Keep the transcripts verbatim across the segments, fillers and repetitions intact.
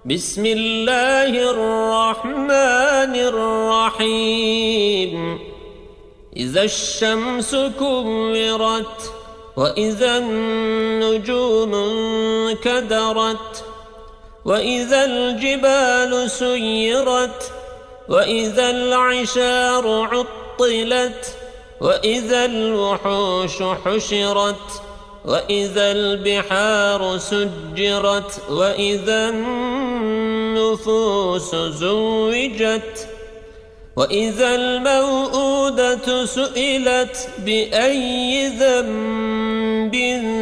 بسم الله الرحمن الرحيم إذا الشمس كورت وإذا النجوم انكدرت وإذا الجبال سيرت وإذا العشار عطلت وإذا الوحوش حشرت وإذا البحار سجرت وإذا النفوس زوجت وإذا الموءودة سئلت بأي ذنب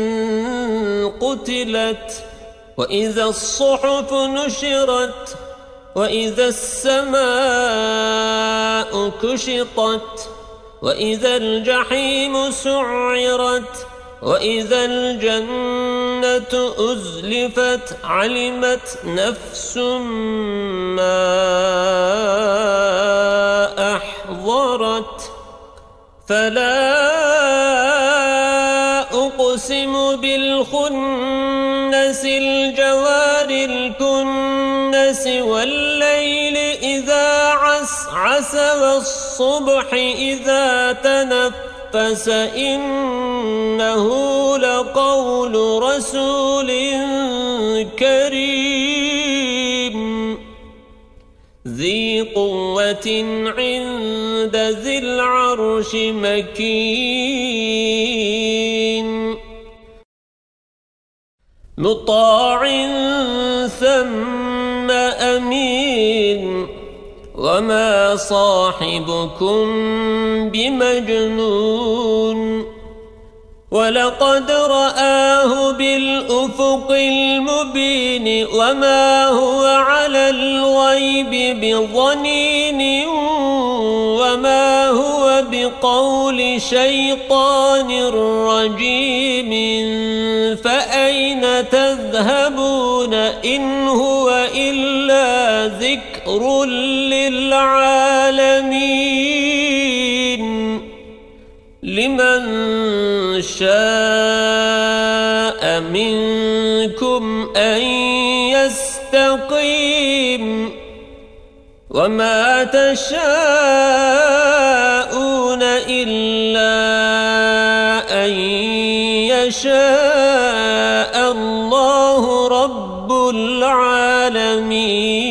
قتلت وإذا الصحف نشرت وإذا السماء كشطت وإذا الجحيم سعرت وإذا الجنة أزلفت علمت نفس ما أحضرت فلا أقسم بالخنس الجوار الكنس والليل إذا عسعس والصبح إذا تنفس إنه لقول رسول كريم ذي قوة عند ذي العرش مكين مطاع ثم أمين وما صاحبكم بمجنون ولقد رآه بالأفق المبين وما هو على الغيب بضنين وما هو بقول شيطان رجيم فأين تذهبون إن هو إلا ذكر للعالمين لمن شاء منكم أن يستقيم وما تشاءون إلا أن يشاء الله رب العالمين.